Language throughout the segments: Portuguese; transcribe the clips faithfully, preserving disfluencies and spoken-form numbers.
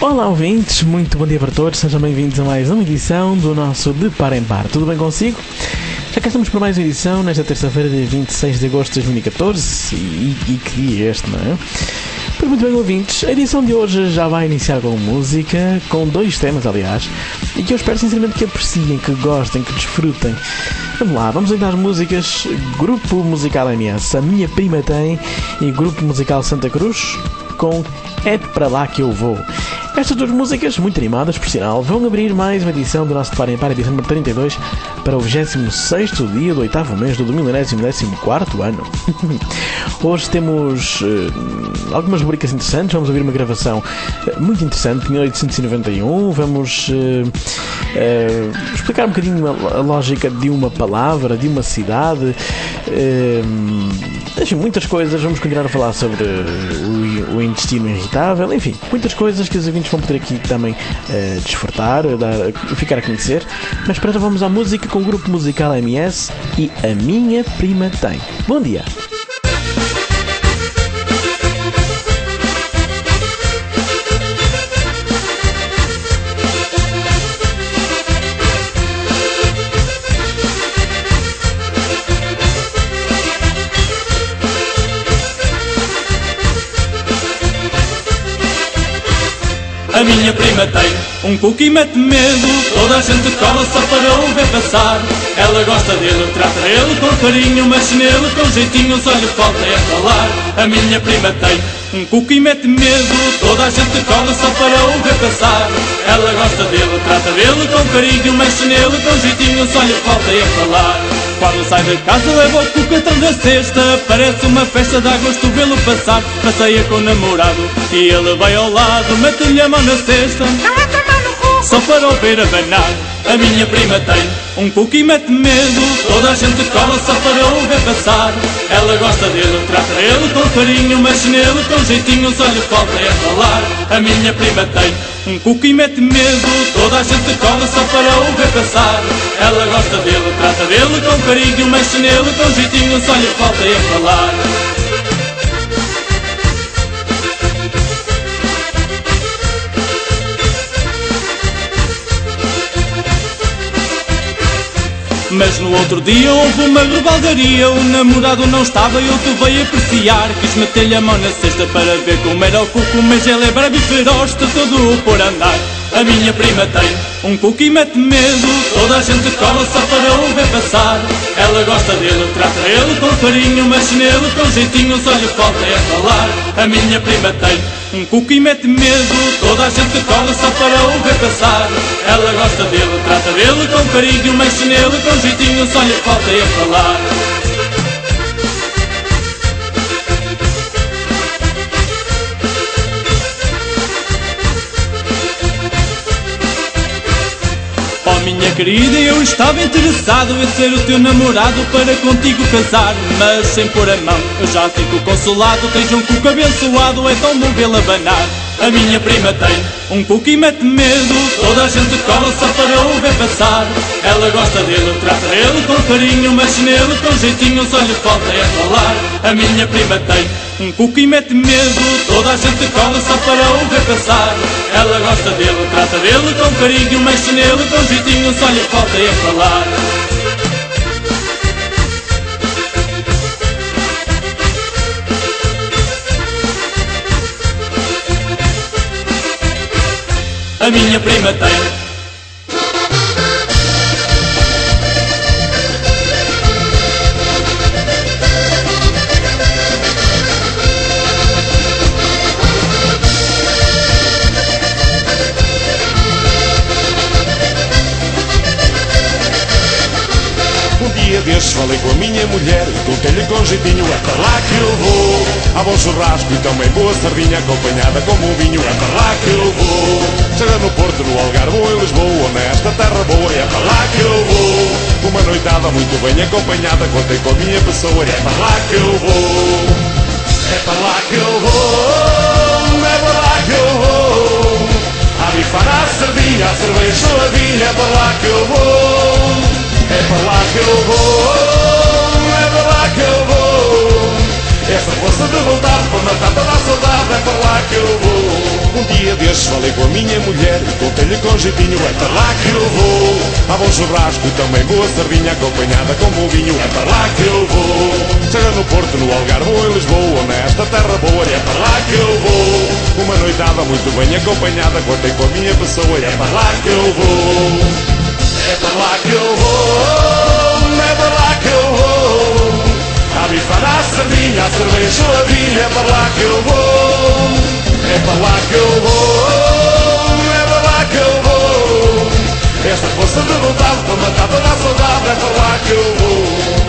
Olá ouvintes, muito bom dia para todos, sejam bem-vindos a mais uma edição do nosso De Par em Par. Tudo bem consigo? Já cá estamos para mais uma edição nesta terça-feira, dia vinte e seis de agosto de dois mil e catorze. E, e que dia é este, não é? Pois muito bem, ouvintes, a edição de hoje já vai iniciar com música, com dois temas, aliás, e que eu espero sinceramente que apreciem, que gostem, que desfrutem. Vamos lá, vamos então às músicas. Grupo Musical M S, A Minha Prima Tem, e Grupo Musical Santa Cruz, com É Para Lá Que Eu Vou. Estas duas músicas, muito animadas por sinal, vão abrir mais uma edição do nosso De Par em Par, edição número trinta e dois, para o vigésimo sexto dia do oitavo mês do milésimo décimo quarto ano. Hoje temos uh, algumas rubricas interessantes. Vamos ouvir uma gravação uh, muito interessante, mil oitocentos e noventa e um. Vamos uh, uh, explicar um bocadinho a, a lógica de uma palavra, de uma cidade. Uh, enfim, muitas coisas. Vamos continuar a falar sobre uh, o, o intestino irritável. Enfim, muitas coisas que os ouvintes vão poder aqui também uh, desfrutar, dar, ficar a conhecer. Mas para já vamos à música com o Grupo Musical M S e A Minha Prima Tem. Bom dia! A minha prima tem um cuco e mete medo, toda a gente cola só para o ver passar. Ela gosta dele, trata dele com carinho, mexe nele com jeitinho, só lhe falta é falar. A minha prima tem um cuco e mete medo, toda a gente cola só para o ver passar. Ela gosta dele, trata dele com carinho, mexe nele com jeitinho, só lhe falta é falar. Quando sai de casa leva o cuco atrás da cesta, parece uma festa de agosto vê-lo passar. Passeia com o namorado e ele vai ao lado, mete-lhe a mão na cesta, só para o ver abanar. A minha prima tem um cuco e mete medo, toda a gente cola só para o ver passar. Ela gosta dele, trata dele com carinho, mexe nele com jeitinho, só lhe falta é falar. A minha prima tem um cuco e mete medo, toda a gente cola só para o ver passar. Ela gosta dele, trata dele com carinho, mexe nele com jeitinho, só lhe falta é falar. Mas no outro dia houve uma rebaldaria, o namorado não estava e outro veio apreciar. Quis meter-lhe a mão na cesta para ver como era o cuco, mas ele é bravo e feroz, está todo por andar. A minha prima tem um cuco e mete medo, toda a gente cola só para o ver passar. Ela gosta dele, trata dele com carinho, mexe nele com jeitinho, só lhe falta é falar. A minha prima tem um cuco e mete medo, toda a gente cola só para o ver passar. Ela gosta dele, trata dele com carinho, mexe nele com jeitinho, só lhe falta é falar. Minha querida, eu estava interessado em ser o teu namorado para contigo casar, mas sem pôr a mão eu já fico consolado. Tens um cuco abençoado, é tão bom vê-lo abanar. A minha prima tem um cuco e mete medo, toda a gente cola só para o ver passar. Ela gosta dele, trata dele com carinho, mexe nele com jeitinho, só lhe falta é falar. A minha prima tem um cuco e mete medo, toda a gente cola só para o ver passar. Ela gosta dele, trata dele com carinho, mexe nele com jeitinho, só lhe falta é falar. A minha prima tem desses falei com a minha mulher e contei-lhe com jeitinho: é para lá que eu vou. Há bom churrasco e também boa sardinha acompanhada com bom vinho. É para lá que eu vou. Seja no Porto, no Algarve ou em Lisboa, nesta terra boa. É para lá que eu vou. Uma noitada muito bem acompanhada, contei com a minha pessoa. É para lá que eu vou. É para lá que eu vou. É para lá que eu vou. A bifar a sardinha, a cerveja geladinha. É para lá que eu vou. É para lá que eu vou, é para lá que eu vou. Essa força de vontade para matar toda a saudade. É para lá que eu vou. Um dia destes vezes falei com a minha mulher e contei-lhe com jeitinho: é para lá que eu vou. Há bom churrasco e também boa sardinha acompanhada com bom vinho. É para lá que eu vou. Seja no Porto, no Algarve ou em Lisboa, ou nesta terra boa, é para lá que eu vou. Uma noitada muito bem acompanhada, contei com a minha pessoa, é para lá que eu vou. É para lá que eu vou, é para lá que eu vou. A bifana, a sardinha, a cerveja, a vinha, é para lá que eu vou. É para lá que eu vou, é para lá que eu vou. Esta força de vontade para matar toda a saudade, é para lá que eu vou.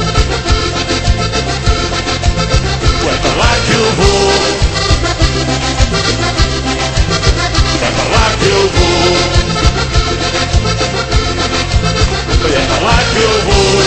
É para lá que eu vou. É para lá que eu vou. É para lá que eu vou.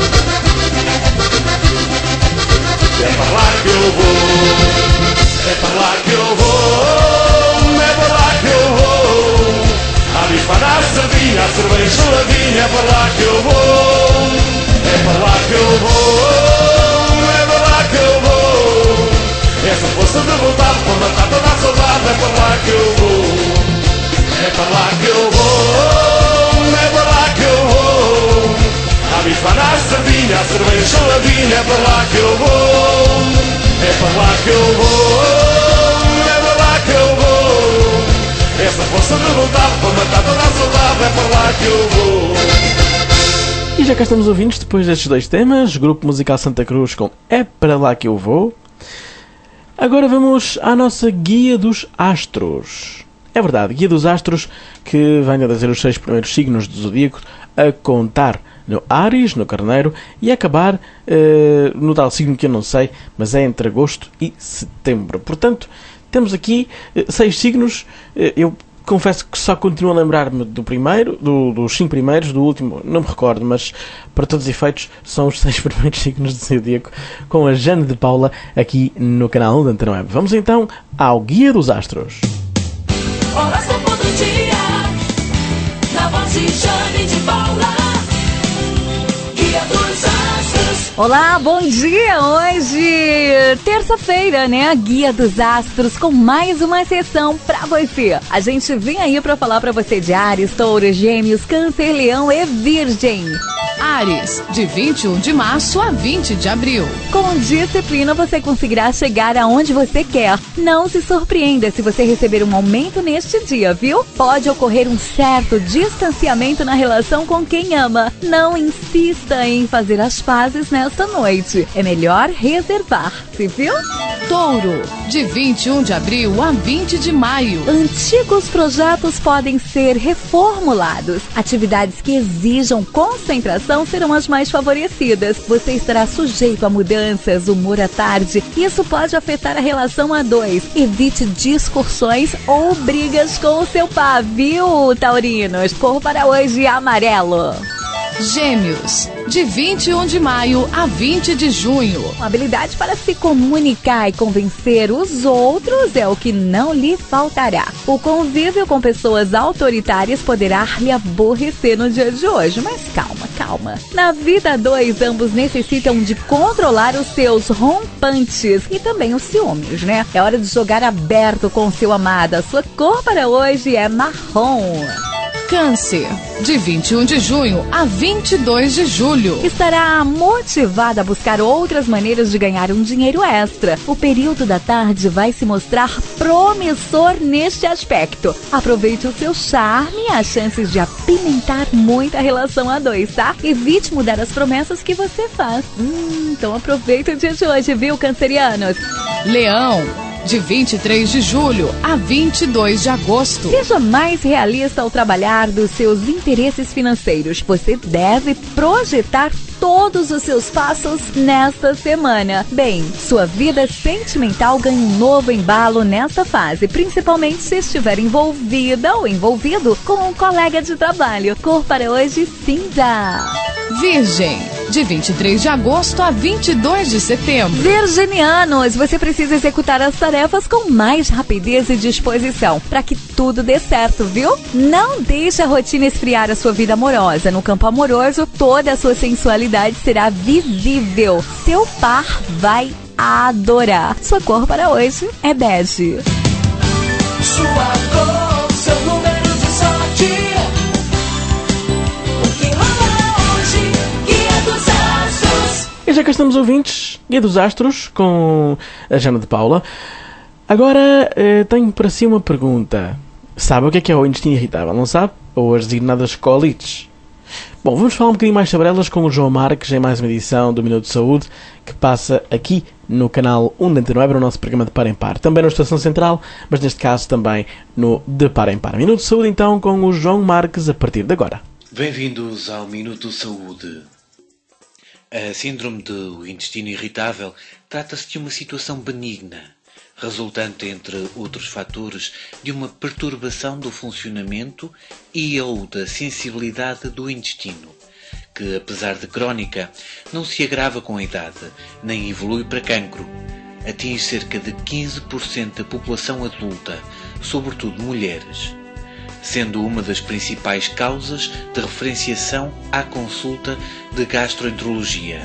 É para lá que eu vou. É para lá que eu vou. É para lá que eu vou. A bifana, a sardinha, a cerveja, a vinha, é para lá que eu vou. É para lá que eu vou. É para lá que eu vou. Essa força de vontade para matar toda a saudade, é para lá que eu vou. É para lá que eu vou. É para lá que eu vou. A bifana, a sardinha, a cerveja, a vinha, é para lá que eu vou. É para lá que eu vou. É para lá que eu vou. Essa força de vontade para matar toda a saudade, é para lá que eu vou. E já cá estamos ouvintes depois destes dois temas. Grupo Musical Santa Cruz com É Para Lá Que Eu Vou. Agora vamos à nossa Guia dos Astros. É verdade, Guia dos Astros, que vem a dizer os seis primeiros signos do zodíaco, a contar no Áries, no Carneiro, e a acabar uh, no tal signo que eu não sei, mas é entre agosto e setembro. Portanto, temos aqui uh, seis signos. Uh, eu confesso que só continuo a lembrar-me do primeiro, do, dos cinco primeiros, do último não me recordo, mas para todos os efeitos são os seis primeiros signos do zodíaco, com a Jane de Paula aqui no canal da Antena Web. Vamos então ao Guia dos Astros. Horóscopo do dia, na voz de Jane de Paula, Guia dos Astros. Olá, bom dia! Hoje, terça-feira, né? Guia dos Astros com mais uma sessão pra você. A gente vem aí pra falar pra você de Áries, Touro, Gêmeos, Câncer, Leão e Virgem. Áries, de vinte e um de março a vinte de abril. Com disciplina você conseguirá chegar aonde você quer. Não se surpreenda se você receber um aumento neste dia, viu? Pode ocorrer um certo distanciamento na relação com quem ama. Não insista em fazer as pazes nesta noite. É melhor reservar-se, viu? Touro, de vinte e um de abril a vinte de maio. Antigos projetos podem ser reformulados. Atividades que exijam concentração serão as mais favorecidas. Você estará sujeito a mudanças, humor à tarde. Isso pode afetar a relação a dois. Evite discussões ou brigas com o seu par, viu, taurinos? Cor para hoje, amarelo. Gêmeos, de vinte e um de maio a vinte de junho. Uma habilidade para se comunicar e convencer os outros é o que não lhe faltará. O convívio com pessoas autoritárias poderá lhe aborrecer no dia de hoje, mas calma, calma. Na vida a dois, ambos necessitam de controlar os seus rompantes e também os ciúmes, né? É hora de jogar aberto com o seu amado. A sua cor para hoje é marrom. Câncer, de vinte e um de junho a vinte e dois de julho. Estará motivada a buscar outras maneiras de ganhar um dinheiro extra. O período da tarde vai se mostrar promissor neste aspecto. Aproveite o seu charme e as chances de apimentar muito a relação a dois, tá? Evite mudar as promessas que você faz. Hum, então aproveita o dia de hoje, viu, cancerianos? Leão, de vinte e três de julho a vinte e dois de agosto. Seja mais realista ao trabalhar dos seus interesses financeiros. Você deve projetar todos os seus passos nesta semana. Bem, sua vida sentimental ganha um novo embalo nesta fase, principalmente se estiver envolvida ou envolvido com um colega de trabalho. Cor para hoje, cinza. Virgem, de vinte e três de agosto a vinte e dois de setembro. Virginianos, você precisa executar as tarefas com mais rapidez e disposição para que tudo dê certo, viu? Não deixe a rotina esfriar a sua vida amorosa. No campo amoroso, toda a sua sensualidade será visível. Seu par vai adorar. Sua cor para hoje é bege. Sua cor. já cá estamos, ouvintes, Guia dos Astros, com a Jana de Paula. Agora eh, tenho para si uma pergunta. Sabe o que é que é o intestino irritável, não sabe? Ou as designadas colites? Bom, vamos falar um bocadinho mais sobre elas com o João Marques em mais uma edição do Minuto de Saúde, que passa aqui no canal um de Antena Web, no nosso programa de Par em Par. Também na Estação Central, mas neste caso também no de Par em Par. Minuto de Saúde então com o João Marques a partir de agora. Bem-vindos ao Minuto de Saúde. A síndrome do intestino irritável trata-se de uma situação benigna, resultante, entre outros fatores, de uma perturbação do funcionamento e ou da sensibilidade do intestino, que, apesar de crónica, não se agrava com a idade, nem evolui para cancro. Atinge cerca de quinze por cento da população adulta, sobretudo mulheres, sendo uma das principais causas de referenciação à consulta de gastroenterologia.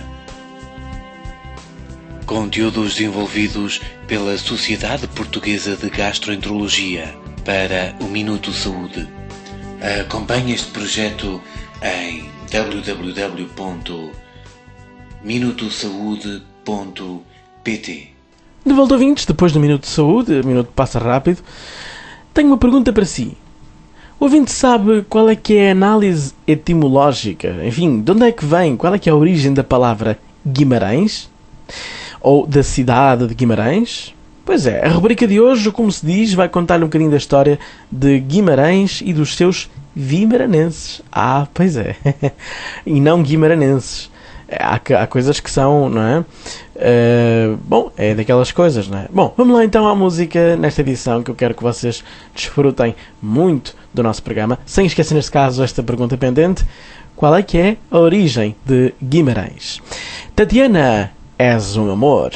Conteúdos desenvolvidos pela Sociedade Portuguesa de Gastroenterologia para o Minuto Saúde. Acompanhe este projeto em w w w ponto minuto saúde ponto p t. De volta, ouvintes, depois do Minuto de Saúde, o minuto passa rápido, tenho uma pergunta para si. O ouvinte sabe qual é que é a análise etimológica? Enfim, de onde é que vem? Qual é que é a origem da palavra Guimarães? Ou da cidade de Guimarães? Pois é, a rubrica de hoje, como se diz, vai contar um bocadinho da história de Guimarães e dos seus vimaranenses. Ah, pois é. E não guimaranenses. Há, há coisas que são, não é? Uh, bom, é daquelas coisas, não é? Bom, vamos lá então à música nesta edição, que eu quero que vocês desfrutem muito do nosso programa. Sem esquecer, neste caso, esta pergunta pendente. Qual é que é a origem de Guimarães? Tatiana, és um amor.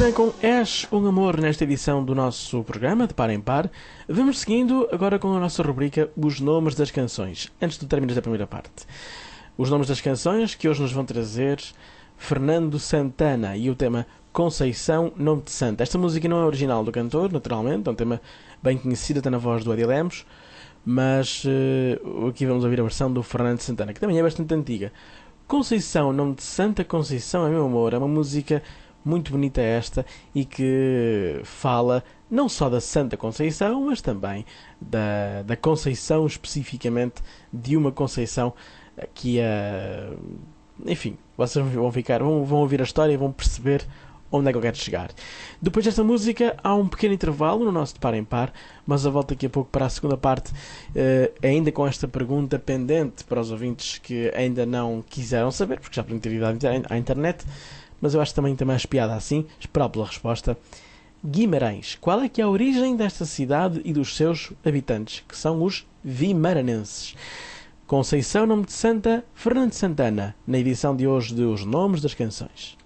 bem, com És um Amor nesta edição do nosso programa de Par em Par, vamos seguindo agora com a nossa rubrica Os Nomes das Canções, antes de terminar a primeira parte. Os nomes das canções que hoje nos vão trazer Fernando Santana e o tema Conceição, Nome de Santa. Esta música não é original do cantor, naturalmente, é um tema bem conhecido até na voz do Adi Lemos, mas uh, aqui vamos ouvir a versão do Fernando Santana, que também é bastante antiga. Conceição, Nome de Santa, Conceição é meu amor, é uma música muito bonita esta e que fala não só da Santa Conceição, mas também da, da Conceição, especificamente de uma Conceição que é... Enfim, vocês vão, ficar, vão, vão ouvir a história e vão perceber onde é que eu quero chegar. Depois desta música há um pequeno intervalo no nosso de Par em Par, mas eu volto daqui a pouco para a segunda parte, uh, ainda com esta pergunta pendente para os ouvintes que ainda não quiseram saber, porque já podem ter ido à internet, mas eu acho que também tem mais piada assim, esperar pela resposta. Guimarães. Qual é que é a origem desta cidade e dos seus habitantes, que são os vimaranenses? Conceição, Nome de Santa, Fernando Santana, na edição de hoje de Os Nomes das Canções.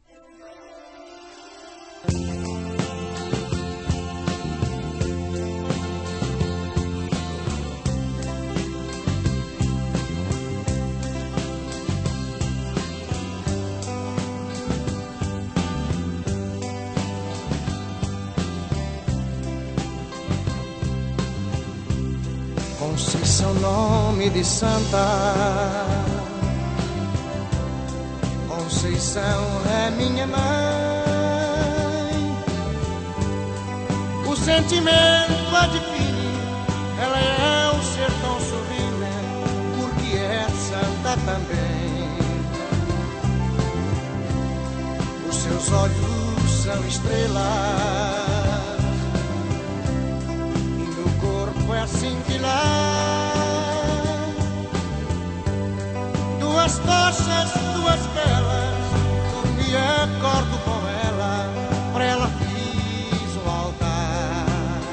Conceição, nome de santa, Conceição é minha mãe. O sentimento adquire, ela é um ser tão sublime, porque é santa também. Os seus olhos são estrelas, foi assim que lá, duas tochas, duas velas, dormi e acordo com ela, pra ela fiz o altar.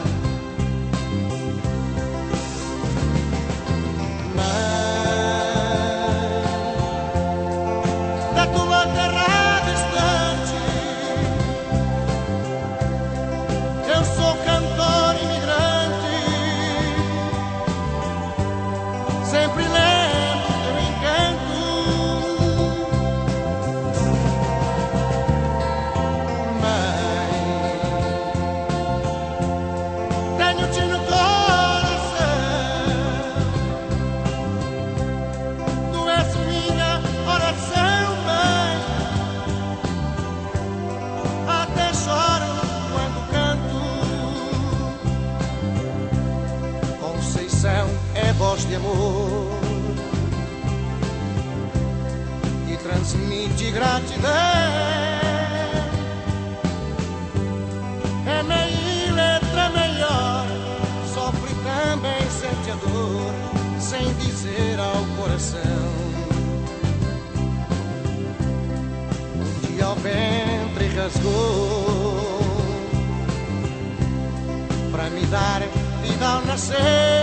Mãe, da tua terra distante, eu sou cantor imigrante. Sempre lembro teu encanto, mãe. Tenho-te no coração, tu és minha oração, mãe. Até choro quando canto. Conceição é voz de amor e transmite gratidão. É meia letra melhor, sofre também, sente a dor, sem dizer ao coração. Um dia ao ventre rasgou, pra me dar vida ao nascer.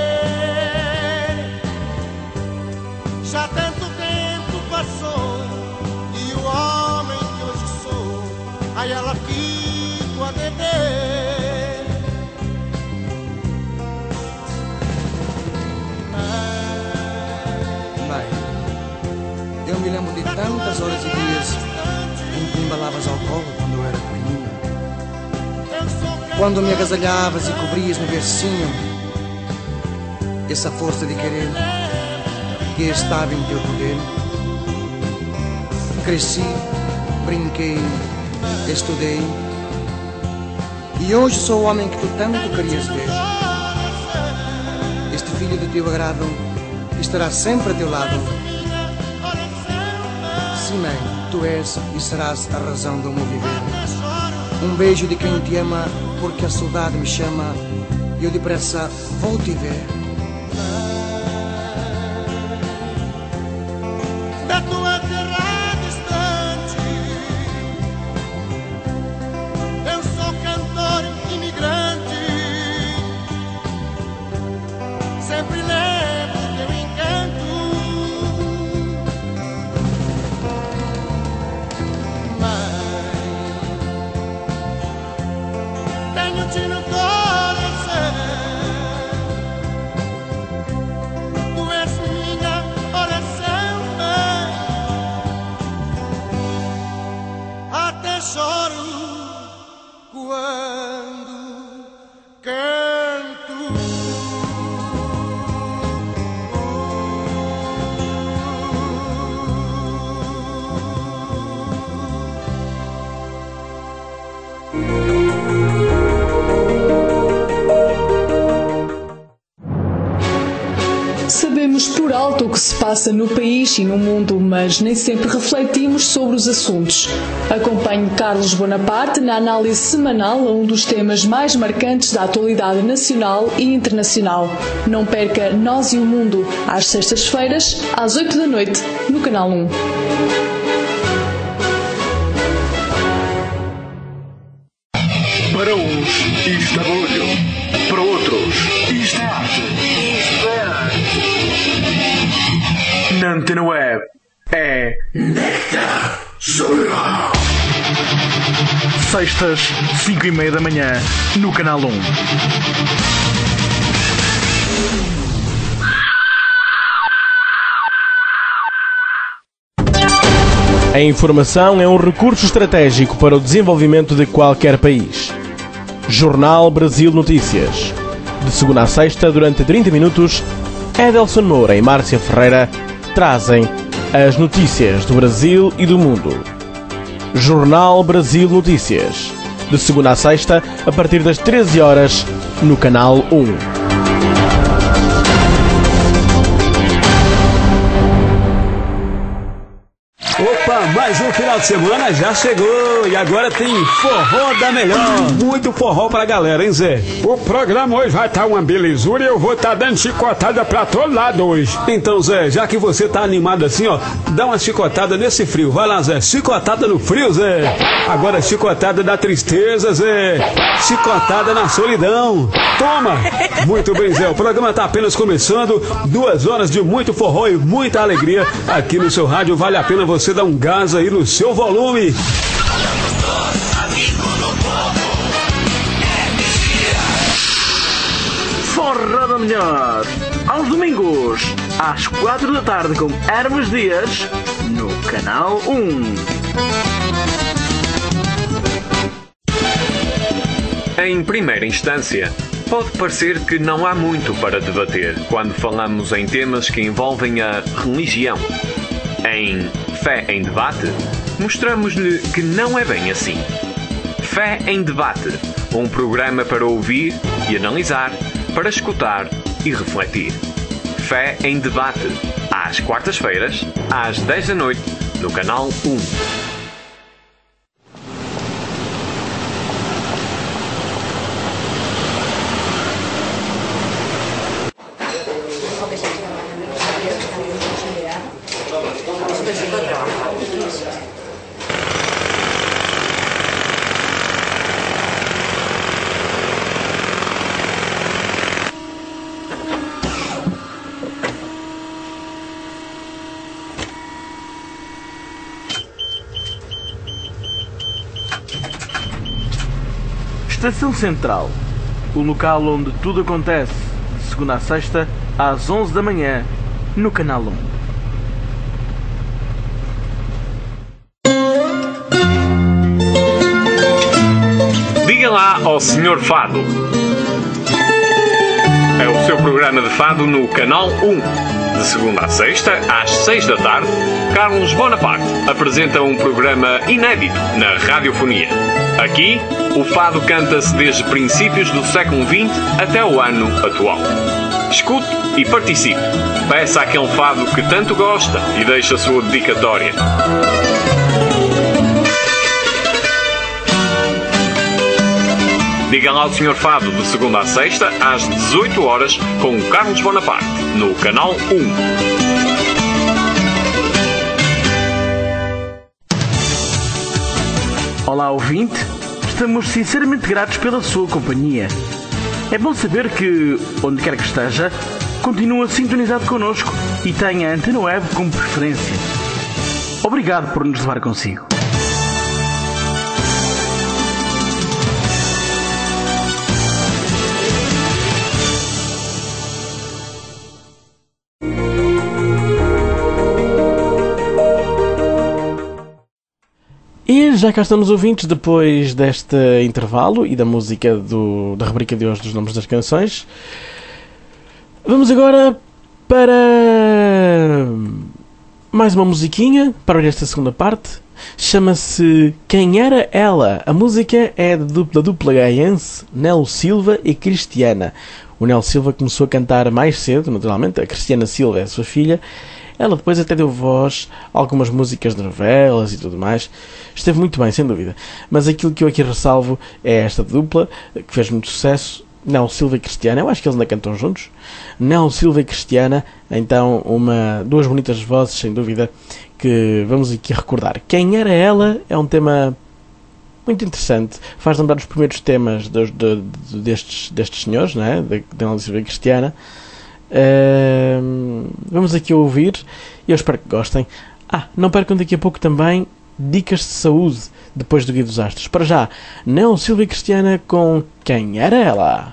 Já tanto tempo passou e o homem que hoje sou, a ela fico a dever. Mãe, eu me lembro de tantas horas e dias em que embalavas ao colo quando eu era pequenina, quando me agasalhavas e cobrias no bercinho, essa força de querer que estava em teu poder. Cresci, brinquei, estudei, e hoje sou o homem que tu tanto querias ver. Este filho do teu agrado estará sempre a teu lado. Sim, mãe, tu és e serás a razão do meu viver. Um beijo de quem te ama, porque a saudade me chama e eu depressa vou te ver. Da tua terra distante, eu sou cantor imigrante. Sempre levo teu encanto, mãe. quando canto. Sabemos por alto o que se passa no país e no mundo, mas nem sempre refletimos sobre os assuntos. Acompanhe Carlos Bonaparte na análise semanal a um dos temas mais marcantes da atualidade nacional e internacional. Não perca Nós e o Mundo, às sextas-feiras, às oito da noite, no Canal um. Para uns, isto é barulho. Para outros, isto é arte. Isto é arte. Na Antena Web é Nectar Solar. Sextas, cinco e meia da manhã, no Canal um. A informação é um recurso estratégico para o desenvolvimento de qualquer país. Jornal Brasil Notícias. De segunda a sexta, durante trinta minutos, Edelson Moura e Márcia Ferreira trazem as notícias do Brasil e do mundo. Jornal Brasil Notícias. De segunda a sexta, a partir das treze horas, no Canal um. Opa, mais um final de semana já chegou e agora tem forró da melhor. Muito forró pra galera, hein, Zé? O programa hoje vai estar uma belezura e eu vou estar dando chicotada pra todo lado hoje. Então, Zé, já que você tá animado assim, ó, dá uma chicotada nesse frio. Vai lá, Zé. Chicotada no frio, Zé. Agora chicotada da tristeza, Zé. Chicotada na solidão. Toma! Muito bem, Zé. O programa tá apenas começando. Duas horas de muito forró e muita alegria aqui no seu rádio. Vale a pena você dar um gás aí no seu volume. Forró da melhor. Aos domingos, às quatro da tarde, com Hermes Dias, no Canal um. Em primeira instância, pode parecer que não há muito para debater quando falamos em temas que envolvem a religião. Em Fé em Debate, mostramos-lhe que não é bem assim. Fé em Debate, um programa para ouvir e analisar, para escutar e refletir. Fé em Debate, às quartas-feiras, às dez da noite, no Canal um. Estação Central, o local onde tudo acontece, de segunda a sexta, às onze da manhã, no Canal um. Diga lá ao senhor Fado. É o seu programa de fado no Canal um. De segunda a sexta, às seis da tarde, Carlos Bonaparte apresenta um programa inédito na radiofonia. Aqui, o fado canta-se desde princípios do século vinte até o ano atual. Escute e participe. Peça aquele fado que tanto gosta e deixe a sua dedicatória. Diga lá ao senhor Fado, de segunda a sexta, às dezoito horas, com o Carlos Bonaparte, no Canal um. Olá, ouvinte. Estamos sinceramente gratos pela sua companhia. É bom saber que, onde quer que esteja, continua sintonizado connosco e tem a Antena Web como preferência. Obrigado por nos levar consigo. E já cá estamos, ouvintes, depois deste intervalo e da música do, da rubrica de hoje dos nomes das canções. Vamos agora para mais uma musiquinha para esta segunda parte. Chama-se Quem Era Ela? A música é da dupla, dupla gaiense Nelo Silva e Cristiana. O Nelo Silva começou a cantar mais cedo, naturalmente. A Cristiana Silva é a sua filha. Ela depois até deu voz a algumas músicas de novelas e tudo mais. Esteve muito bem, sem dúvida. Mas aquilo que eu aqui ressalvo é esta dupla, que fez muito sucesso. Nelo Silva e Cristiana. Eu acho que eles ainda cantam juntos. Nelo Silva e Cristiana. Então, uma, duas bonitas vozes, sem dúvida, que vamos aqui recordar. Quem Era Ela é um tema muito interessante. Faz lembrar os primeiros temas dos, de, de, destes, destes senhores, não é? De Nelo Silva e Cristiana. Uh, vamos aqui ouvir e eu espero que gostem. Ah, não percam daqui a pouco também dicas de saúde depois do Guia dos Astros. Para já, Nelo Silva e Cristiana com Quem Era Ela?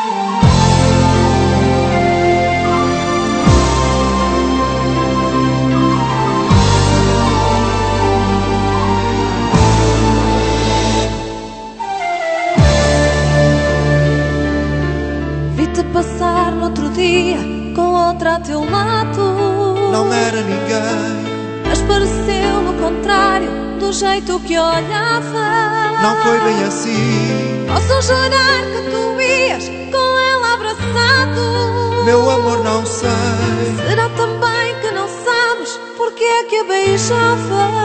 Vi-te passar no outro dia com outra a teu lado. Não era ninguém, mas pareceu-me o contrário do jeito que olhava. não foi bem assim. Posso jurar que tu ias com ela abraçado. Meu amor, não sei. Será também que não sabes porque é que a beijavas?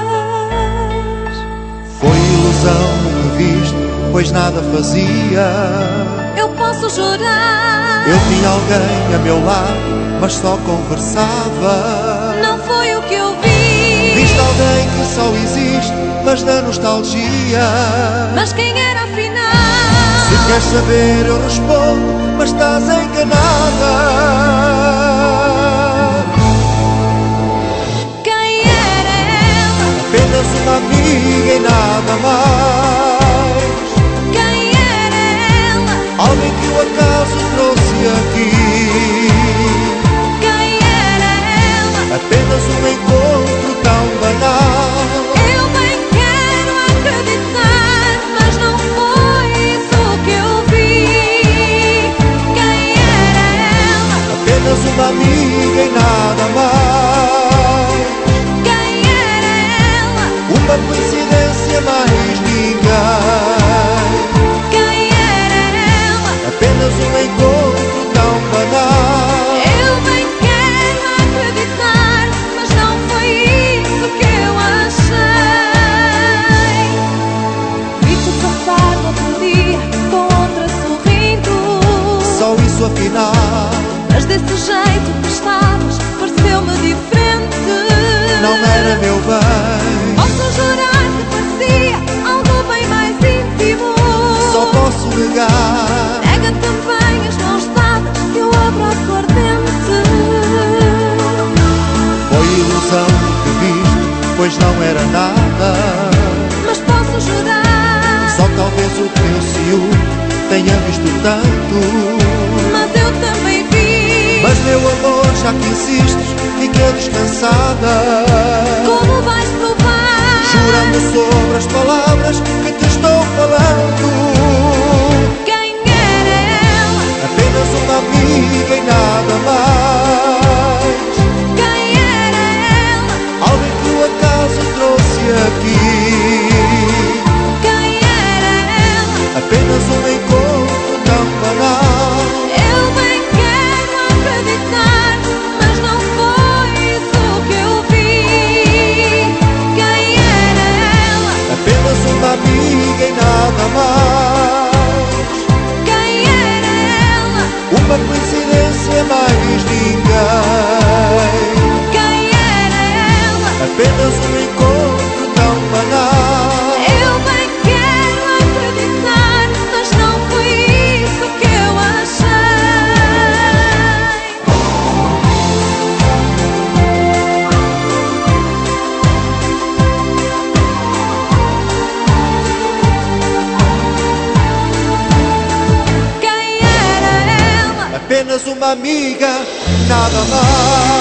Foi ilusão o que viste, pois nada fazia. Eu posso jurar. Eu tinha alguém a meu lado, mas só conversava. Não foi o que eu vi. Viste alguém que só existe, mas da nostalgia. Mas quem era afinal? Se queres saber eu respondo, mas estás enganada. Quem era ela? Apenas uma amiga e nada mais. Quem era ela? Alguém que o acaso trouxe aqui. Quem era ela? Apenas um encontro tão banal. Eu bem quero acreditar, mas não foi isso que eu vi. Quem era ela? Apenas uma amiga e nada mais. Quem era ela? Uma coincidência mais ninguém. Quem era ela? Apenas um encontro tão banal. Eu bem quero acreditar, mas não foi isso que eu achei. Vi-te passar no outro dia com outra sorrindo. Só isso afinal. Mas desse jeito que estavas, pareceu-me diferente. Não era meu bem. Posso jurar que parecia algo bem mais íntimo. Só posso negar. Pega também as mãos dadas e o abraço ardente. Foi ilusão que viste, pois não era nada. Mas posso jurar. Só talvez o teu ciúme tenha visto tanto. Mas eu também vi. Mas meu amor, já que insistes, fica descansada. Como vais provar? Jura-me sobre as palavras que te estou falando. Quem era ela? Apenas uma amiga e nada mais. Quem era ela? Alguém que o acaso trouxe aqui. Quem era ela? Apenas um encontro tão banal. Eu bem quero acreditar, mas não foi isso que eu vi. Quem era ela? Apenas uma amiga e nada mais. Quem era ela? Uma coincidência mais ninguém. Quem era ela? Apenas um encontro tão banal. Eu bem quero acreditar, mas não foi isso que eu achei. Quem era ela? Apenas uma amiga, nada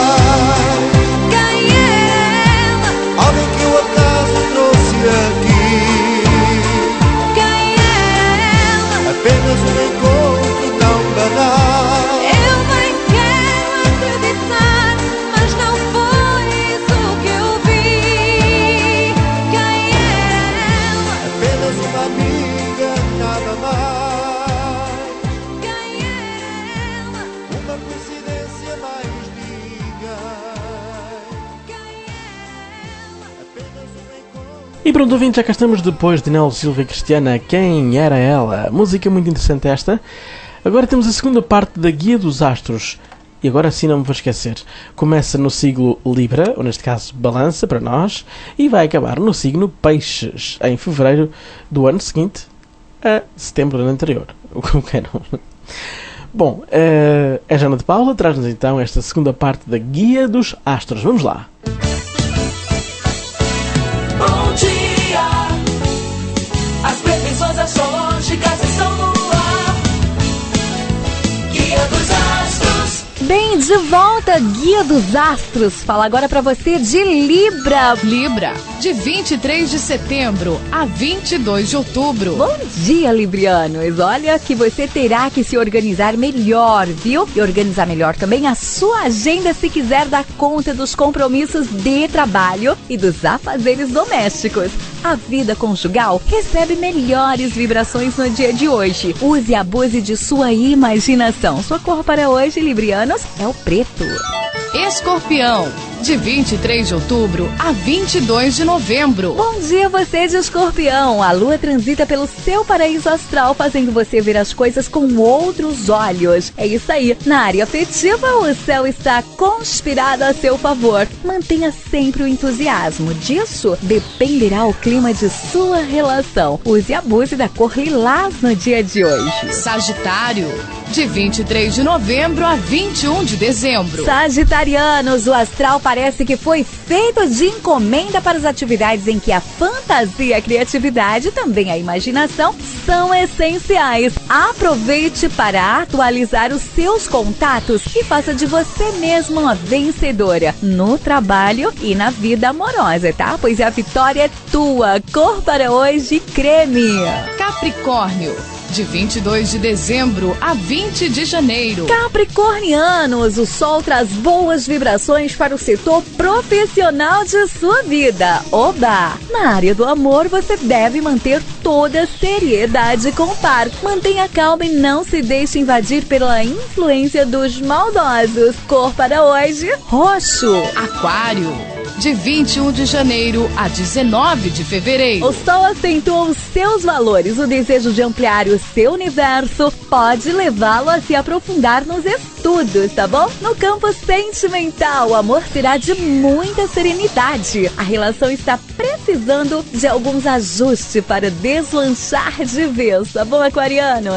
mais. Quem era ela? Alguém que o acaso trouxe aqui. Quem era ela? Apenas um encontro tão banal. Eu bem quero acreditar, mas não foi isso que eu vi. Quem era ela? Apenas uma amiga, nada mais. Quem era ela? Uma coincidência mais diga. Apenas um encontro. E pronto, ouvintes, já cá estamos depois de Nelo Silva e Cristiana. Quem era ela? Música muito interessante esta. Agora temos a segunda parte da Guia dos Astros. E agora sim não me vou esquecer. Começa no signo Libra, ou neste caso Balança para nós, e vai acabar no signo Peixes, em fevereiro do ano seguinte a setembro do ano anterior. O que eu quero. Bom, uh, a Jana de Paula traz-nos então esta segunda parte da Guia dos Astros. Vamos lá. Bom dia, as previsões astrológicas estão no ar. Guia dos Astros. Bem, de volta, Guia dos Astros. Fala agora pra você de Libra. Libra, de vinte e três de setembro a vinte e dois de outubro. Bom dia, librianos. Olha que você terá que se organizar melhor, viu? E organizar melhor também a sua agenda se quiser dar conta dos compromissos de trabalho e dos afazeres domésticos. A vida conjugal recebe melhores vibrações no dia de hoje. Use e abuse de sua imaginação. Sua cor para hoje, librianos, é o preto. Escorpião, de vinte e três de outubro a vinte e dois de novembro. Bom dia, você de Escorpião. A lua transita pelo seu paraíso astral, fazendo você ver as coisas com outros olhos. É isso aí. Na área afetiva, o céu está conspirado a seu favor. Mantenha sempre o entusiasmo. Disso dependerá o clima de sua relação. Use e abuse da cor lilás no dia de hoje. Sagitário, de vinte e três de novembro a vinte e um de dezembro. Sagitarianos, o astral parece que foi feito de encomenda para as atividades em que a fantasia, a criatividade e também a imaginação são essenciais. Aproveite para atualizar os seus contatos e faça de você mesma uma vencedora no trabalho e na vida amorosa, tá? Pois a vitória é tua. Cor para hoje, creme. Capricórnio, de vinte e dois de dezembro a vinte de janeiro. Capricornianos, o sol traz boas vibrações para o setor profissional de sua vida. Oba! Na área do amor, você deve manter toda a seriedade com o par. Mantenha calma e não se deixe invadir pela influência dos maldosos. Cor para hoje, roxo. Aquário, de vinte e um de janeiro a dezenove de fevereiro. O sol acentua os seus valores. O desejo de ampliar o seu universo pode levá-lo a se aprofundar nos estudos, tá bom? No campo sentimental, o amor será de muita serenidade. A relação está precisando de alguns ajustes para deslanchar de vez, tá bom, aquarianos?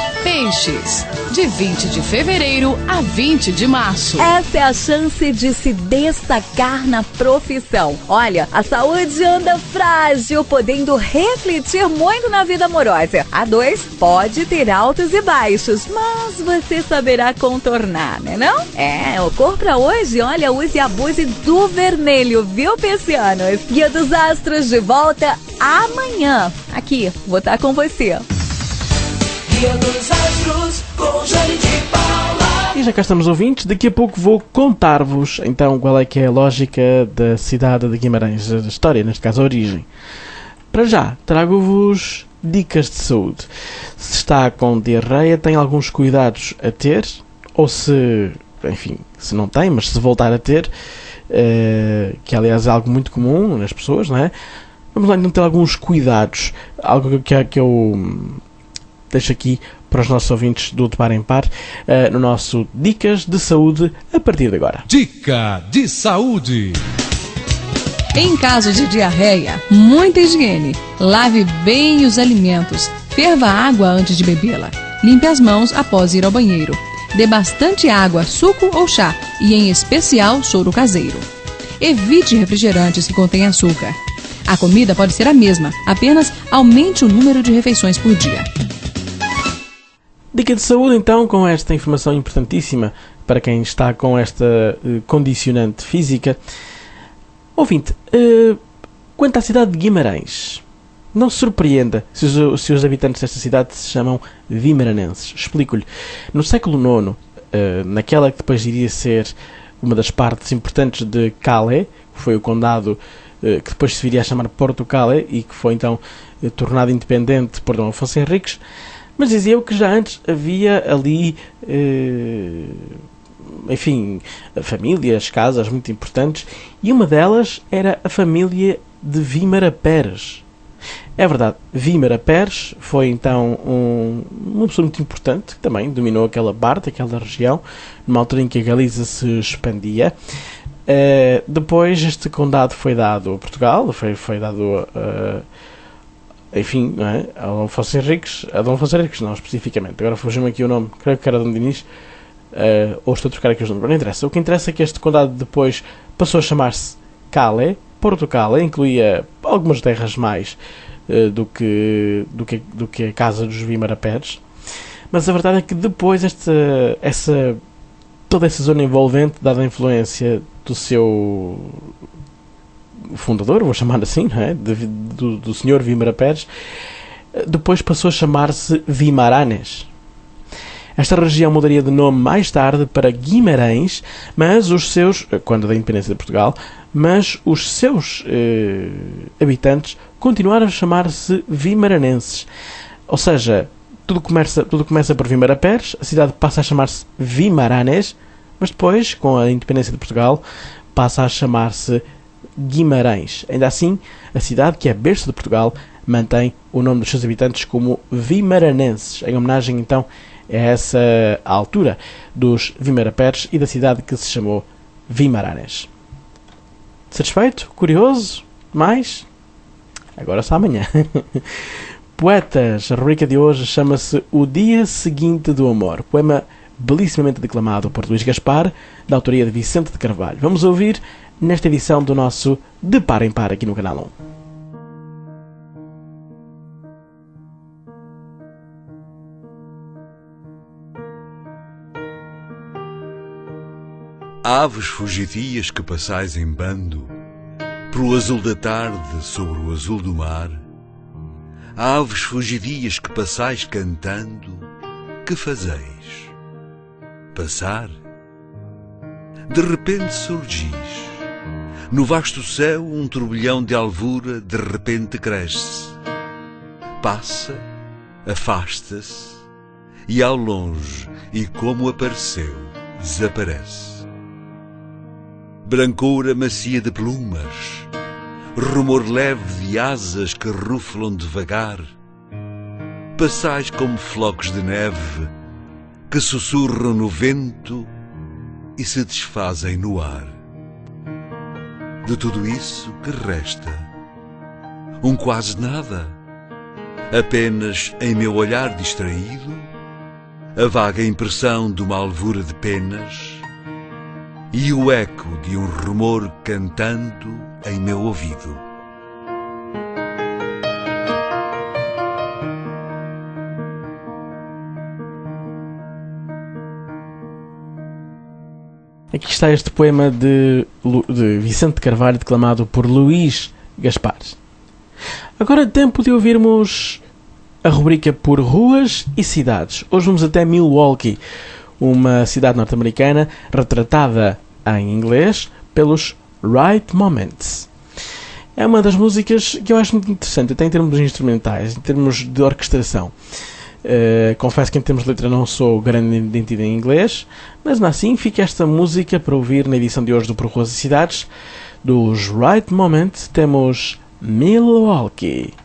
Peixes, de vinte de fevereiro a vinte de março. Essa é a chance de se destacar na profissão. Olha, a saúde anda frágil, podendo refletir muito na vida amorosa. A dois pode ter altos e baixos, mas você saberá contornar, né não? É, o cor pra hoje, olha, use e abuse do vermelho, viu, piscianos? Guia dos Astros de volta amanhã. Aqui, vou estar com você. Guia dos Astros com Jane de Paula. E já cá estamos, ouvintes, daqui a pouco vou contar-vos então qual é que é a lógica da cidade de Guimarães, a história, neste caso a origem. Para já, trago-vos dicas de saúde. Se está com diarreia, tem alguns cuidados a ter, ou se, enfim, se não tem, mas se voltar a ter, uh, que aliás é algo muito comum nas pessoas, não é? Vamos lá então ter alguns cuidados, algo que, que eu deixo aqui para os nossos ouvintes do De Par em Par, uh, no nosso Dicas de Saúde a partir de agora. Dica de Saúde. Em caso de diarreia, muita higiene. Lave bem os alimentos. Ferva a água antes de bebê-la. Limpe as mãos após ir ao banheiro. Dê bastante água, suco ou chá, e em especial soro caseiro. Evite refrigerantes que contêm açúcar. A comida pode ser a mesma, apenas aumente o número de refeições por dia. Dica de saúde então, com esta informação importantíssima para quem está com esta uh, condicionante física. Ouvinte, uh, quanto à cidade de Guimarães, Não se surpreenda se os, se os habitantes desta cidade se chamam vimaranenses. Explico-lhe. No século nono, uh, naquela que depois iria ser uma das partes importantes de Calais, que foi o condado uh, que depois se viria a chamar Porto Calais e que foi então uh, tornado independente por Dom Afonso Henriques, mas dizia eu que já antes havia ali, uh, enfim, famílias, casas muito importantes, e uma delas era a família de Vímara Peres. É verdade, Vímara Peres foi então um, uma pessoa muito importante, que também dominou aquela parte, aquela região, numa altura em que a Galiza se expandia. Uh, depois este condado foi dado a Portugal, foi, foi dado a, uh, enfim, não é? a Dom Afonso Henriques, a Dom Afonso Henriques não especificamente, agora fugiu-me aqui o nome, creio que era Dom Dinis, uh, ou estou a trocar aqui os nomes, não interessa. O que interessa é que este condado depois passou a chamar-se Calais, Porto Calais, incluía algumas terras mais uh, do, que, do, que, do que a casa dos Vímara Peres, mas a verdade é que depois esta, essa, toda essa zona envolvente, dada a influência do seu fundador, vou chamar assim, não é? de, do, do senhor Vímara Peres, depois passou a chamar-se Vimaranes. Esta região mudaria de nome mais tarde para Guimarães, mas os seus, quando da independência de Portugal, mas os seus eh, habitantes continuaram a chamar-se vimaranenses. Ou seja, tudo começa, tudo começa por Vímara Peres, a cidade passa a chamar-se Vimaranes, mas depois, com a independência de Portugal, passa a chamar-se Guimarães. Ainda assim, a cidade, que é berço de Portugal, mantém o nome dos seus habitantes como vimaranenses, em homenagem então a essa altura dos Vímara Peres e da cidade que se chamou Vimaranes. Satisfeito? Curioso? Mais? Agora só amanhã. Poetas, a rubrica de hoje chama-se O Dia Seguinte do Amor, poema belíssimamente declamado por Luís Gaspar, da autoria de Vicente de Carvalho. Vamos ouvir nesta edição do nosso De Par em Par aqui no Canal um. Aves fugidias que passais em bando, pro azul da tarde sobre o azul do mar. Aves fugidias que passais cantando, que fazeis? Passar? De repente surgis. No vasto céu um turbilhão de alvura de repente cresce. Passa, afasta-se, e ao longe, e como apareceu, desaparece. Brancura macia de plumas, rumor leve de asas que ruflam devagar. Passais como flocos de neve que sussurram no vento e se desfazem no ar. De tudo isso que resta? Um quase nada, apenas em meu olhar distraído, a vaga impressão de uma alvura de penas e o eco de um rumor cantando em meu ouvido. Aqui está este poema de, de Vicente de Carvalho, declamado por Luís Gaspar. Agora é tempo de ouvirmos a rubrica por ruas e cidades. Hoje vamos até Milwaukee, uma cidade norte-americana retratada em inglês pelos Right Moments. É uma das músicas que eu acho muito interessante, até em termos instrumentais, em termos de orquestração. Uh, confesso que em termos de letra não sou grande entendido em inglês, mas assim fica esta música para ouvir na edição de hoje do Por Ruas e Cidades. Dos Right Moments temos Milwaukee.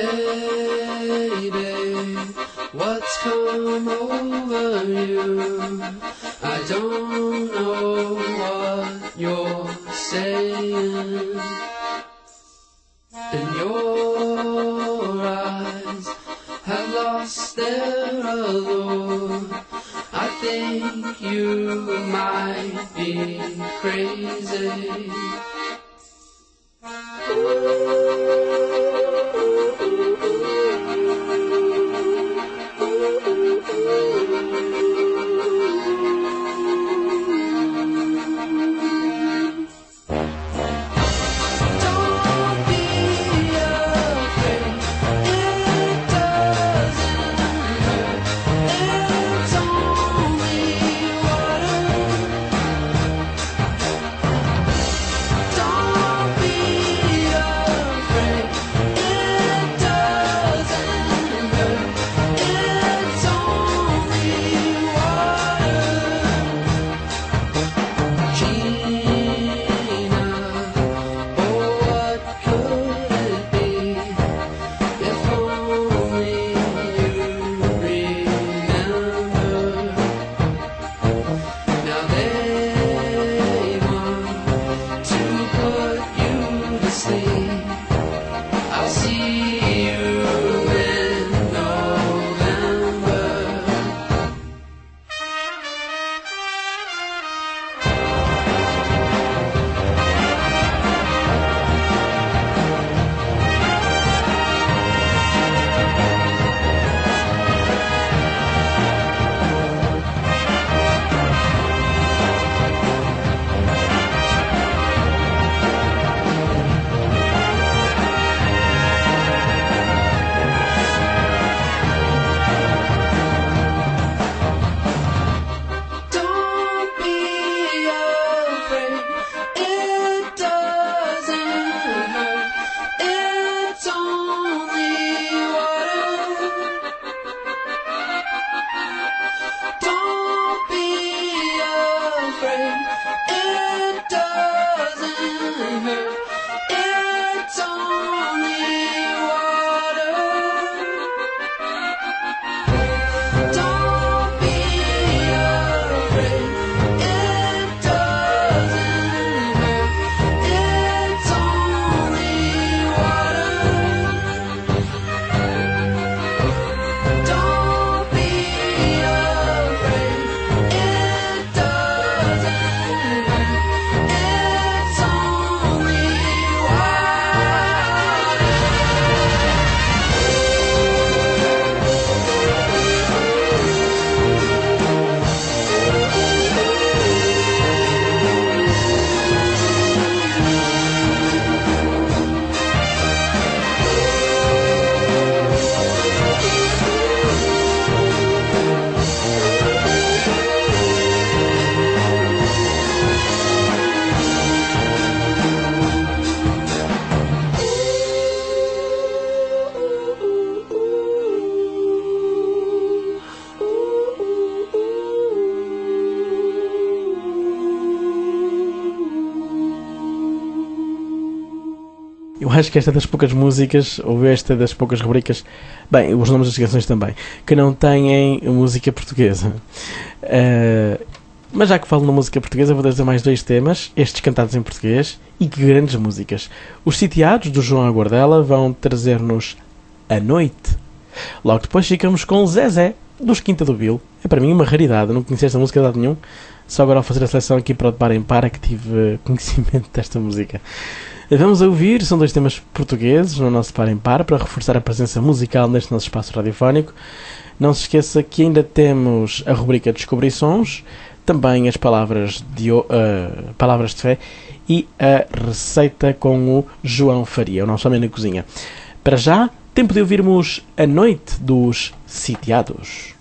What's come over you? I don't know what you're saying. And your eyes have lost their allure. I think you might be crazy. acho que esta é das poucas músicas, ou esta é das poucas rubricas, bem, os nomes das canções também, que não têm música portuguesa. Uh, mas já que falo na música portuguesa, vou trazer mais dois temas, estes cantados em português, e que grandes músicas. Os Sitiados, do João Aguardela, vão trazer-nos A Noite. Logo depois ficamos com Zezé, dos Quinta do Vil. É para mim uma raridade, não conhecia esta música de lado nenhum. Só agora ao fazer a seleção aqui para o de Par em Par é que tive conhecimento desta música. Vamos ouvir, são dois temas portugueses no nosso Par em Par, para reforçar a presença musical neste nosso espaço radiofónico. Não se esqueça que ainda temos a rubrica Descobri Sons, também as palavras de, uh, palavras de fé e a receita com o João Faria, o nosso homem na cozinha. Para já, tempo de ouvirmos A Noite dos Sitiados.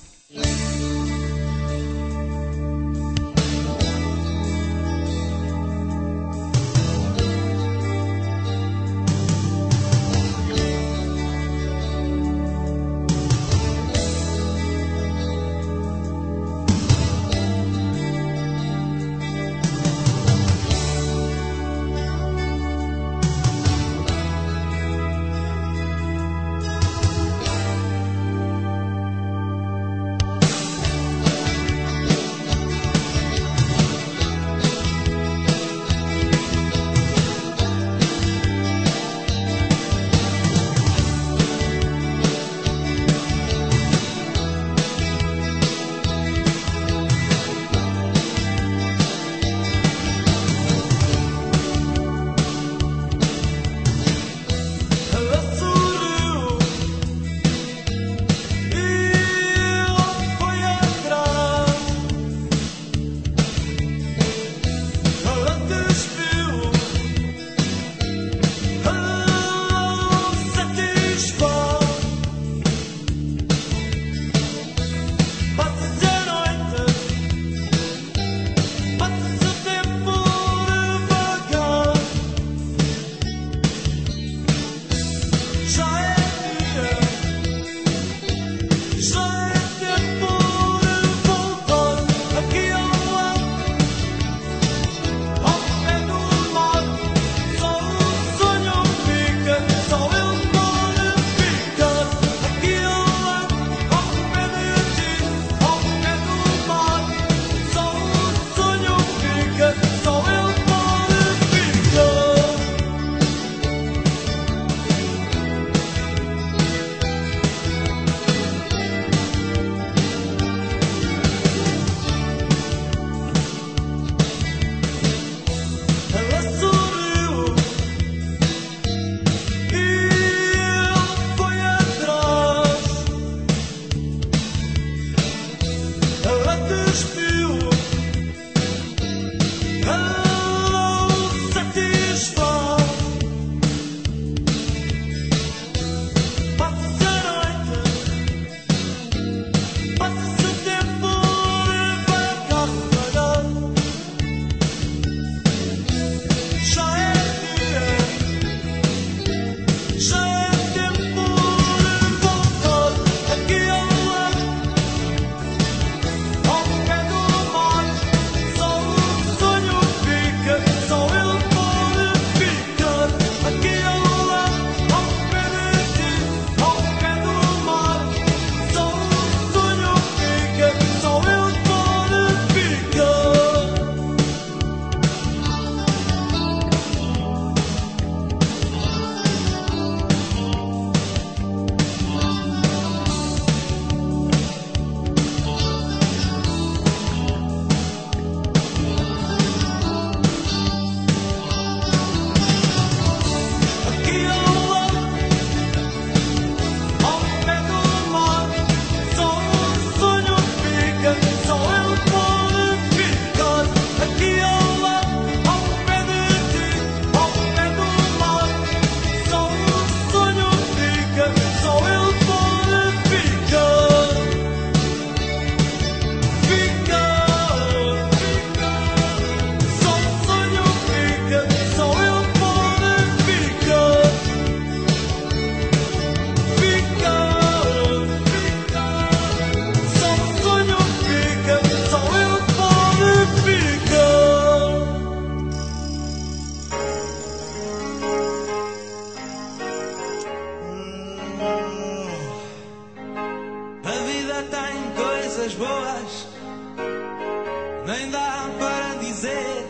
coisas boas nem dá para dizer.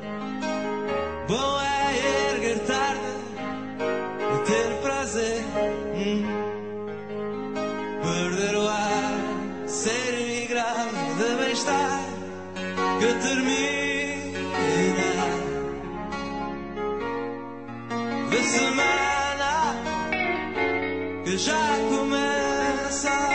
Bom é erguer tarde e ter prazer. Hum. Perder o ar, ser imigrado de bem-estar que termina de semana que já começa.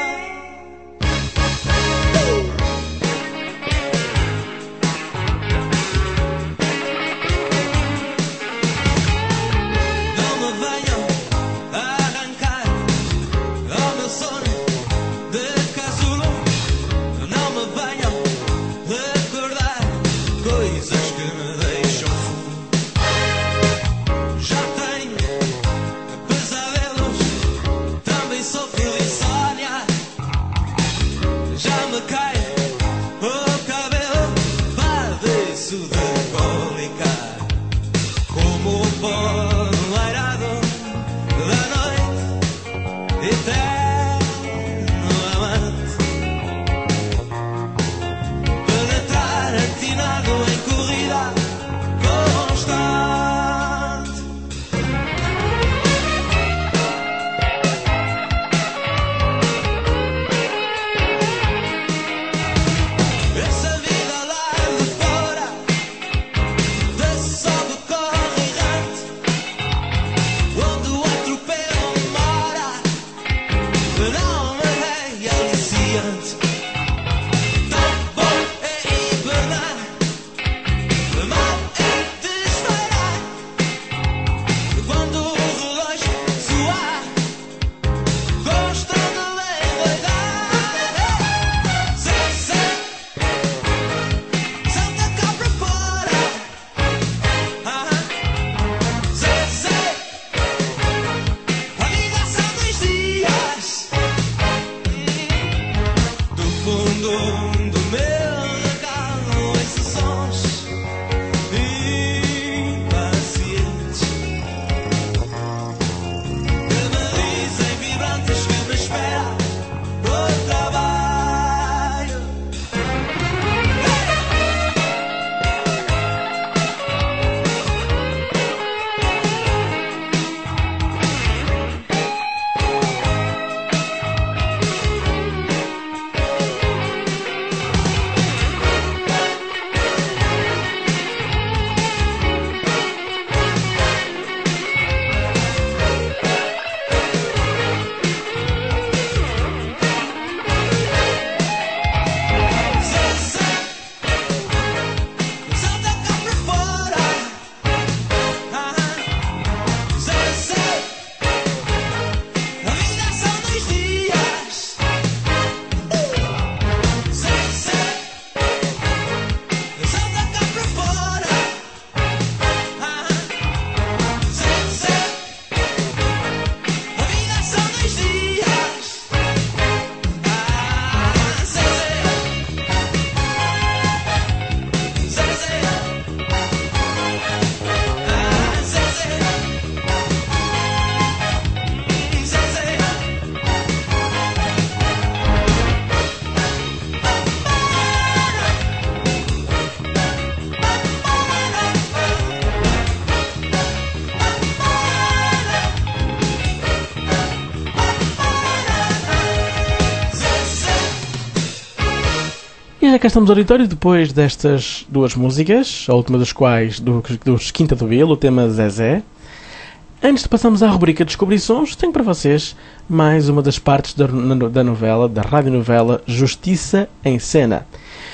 E já cá estamos ao auditório depois destas duas músicas, a última das quais do, dos Quinta do Vila, o tema Zezé. Antes de passarmos à rubrica Descobri Sons, tenho para vocês mais uma das partes da, da novela, da radionovela Justiça em Cena.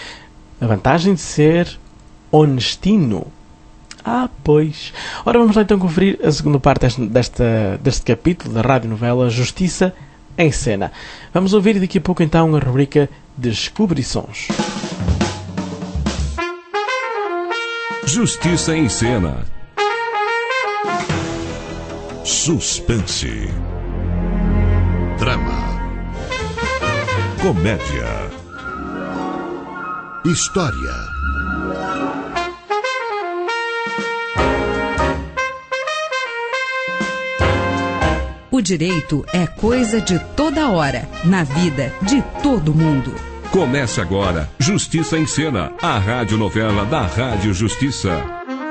A vantagem de ser honestino. Ah, pois. Ora, vamos lá então conferir a segunda parte deste, desta, deste capítulo da radionovela Justiça em Cena. Vamos ouvir daqui a pouco então a rubrica Descobri Sons. Justiça em Cena. Suspense. Drama. Comédia. História. O direito é coisa de toda hora, na vida de todo mundo. Começa agora Justiça em Cena, a radionovela da Rádio Justiça.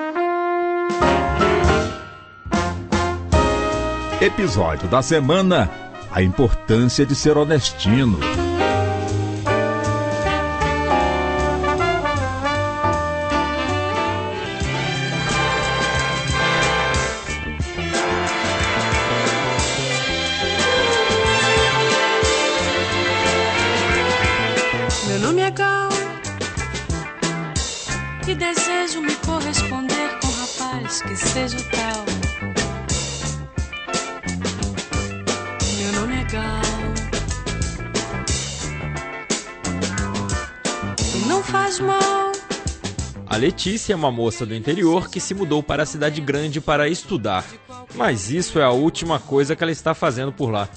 Episódio da semana: a importância de ser honestino. Meu nome é Gal e desejo me corresponder com um rapaz que seja o tal. Meu nome é Gal e não faz mal. A Letícia é uma moça do interior que se mudou para a cidade grande para estudar. Mas isso é a última coisa que ela está fazendo por lá.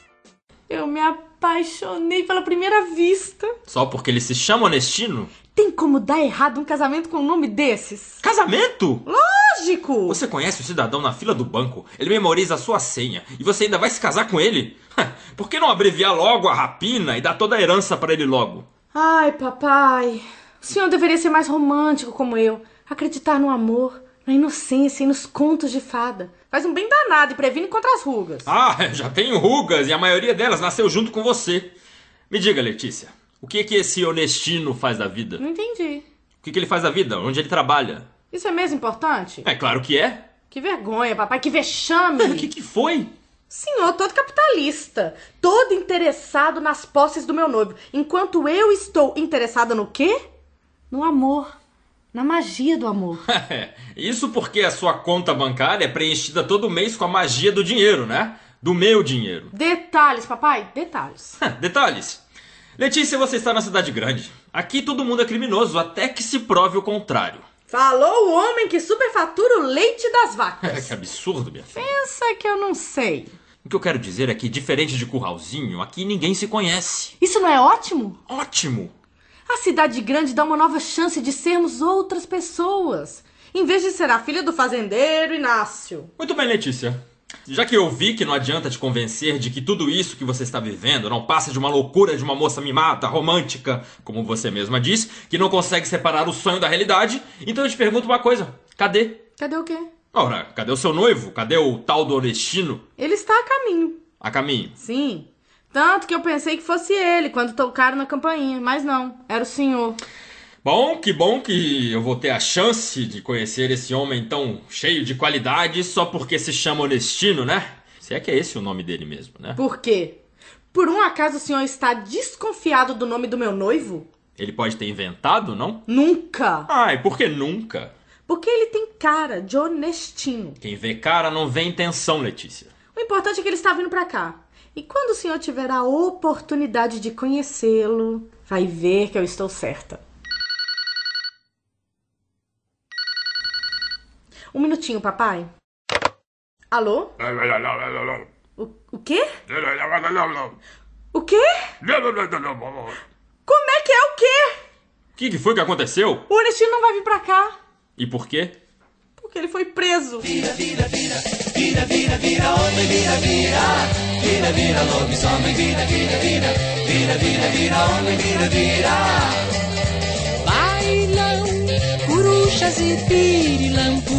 Eu me apaixonei pela primeira vista. Só porque ele se chama Honestino? Tem como dar errado um casamento com um nome desses? Casamento? Lógico! Você conhece o cidadão na fila do banco, ele memoriza a sua senha e você ainda vai se casar com ele? Por que não abreviar logo a rapina e dar toda a herança para ele logo? Ai, papai, o senhor deveria ser mais romântico como eu. Acreditar no amor, na inocência e nos contos de fada. Faz um bem danado e previne contra as rugas. Ah, já tenho rugas e a maioria delas nasceu junto com você. Me diga, Letícia, o que que esse Honestino faz da vida? Não entendi. O que que ele faz da vida? Onde ele trabalha? Isso é mesmo importante? É claro que é. Que vergonha, papai, que vexame. O que que foi? Senhor, todo capitalista, todo interessado nas posses do meu noivo, enquanto eu estou interessada no quê? No amor. Na magia do amor. Isso porque a sua conta bancária é preenchida todo mês com a magia do dinheiro, né? Do meu dinheiro. Detalhes, papai, detalhes. Detalhes. Letícia, você está na cidade grande. Aqui todo mundo é criminoso, até que se prove o contrário. Falou o homem que superfatura o leite das vacas. Que absurdo, minha filha. Pensa que eu não sei. O que eu quero dizer é que, diferente de Curralzinho, aqui ninguém se conhece. Isso não é ótimo? Ótimo! A cidade grande dá uma nova chance de sermos outras pessoas, em vez de ser a filha do fazendeiro Inácio. Muito bem, Letícia. Já que eu vi que não adianta te convencer de que tudo isso que você está vivendo não passa de uma loucura de uma moça mimada, romântica, como você mesma diz, que não consegue separar o sonho da realidade, então eu te pergunto uma coisa. Cadê? Cadê o quê? Ora, cadê o seu noivo? Cadê o tal do Honestino? Ele está a caminho. A caminho? Sim. Tanto que eu pensei que fosse ele quando tocaram na campainha, mas não, era o senhor. Bom, que bom que eu vou ter a chance de conhecer esse homem tão cheio de qualidade só porque se chama Honestino, né? Se é que é esse o nome dele mesmo, né? Por quê? Por um acaso o senhor está desconfiado do nome do meu noivo? Ele pode ter inventado, não? Nunca! Ai, por que nunca? Porque ele tem cara de Honestino. Quem vê cara não vê intenção, Letícia. O importante é que ele está vindo pra cá. E quando o senhor tiver a oportunidade de conhecê-lo, vai ver que eu estou certa. Um minutinho, papai. Alô? O, o quê? O quê? Como é que é o quê? O que, que foi que aconteceu? O Honestino não vai vir pra cá. E por quê? Porque ele foi preso. Vira, vira, vira, vira, vira, vira, homem, vira, vira. Vira, vira, lobisomem, vira, vira, vira. Vira, vira, vira, homem, vira, vira. Bailam corujas e pirilampus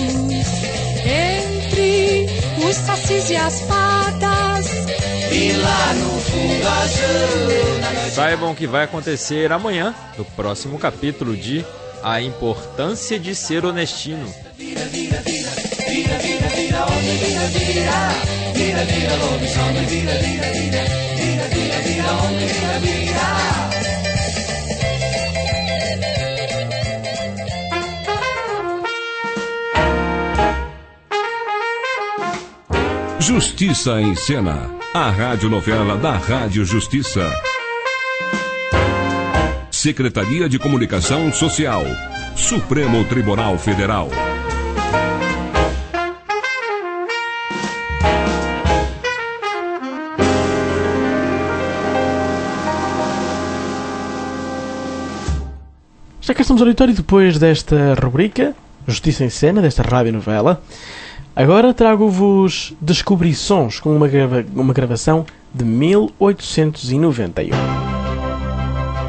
entre os sacis e as fadas. E lá no fundo azul. Saibam o que vai acontecer amanhã, no próximo capítulo de A Importância de Ser Honestino. Vira, vira, vira, vira, vira, vira, homem, vira, vira. Vira, vira, lobisomem, vira, vira, vira. Vira, vira, vira, homem, vira, vira. Justiça em Cena, a radionovela da Rádio Justiça. Secretaria de Comunicação Social, Supremo Tribunal Federal. Já cá estamos ao auditório depois desta rubrica, Justiça em Cena, desta radionovela. Agora trago-vos Descobrições com uma, grava uma gravação de mil oitocentos e noventa e um.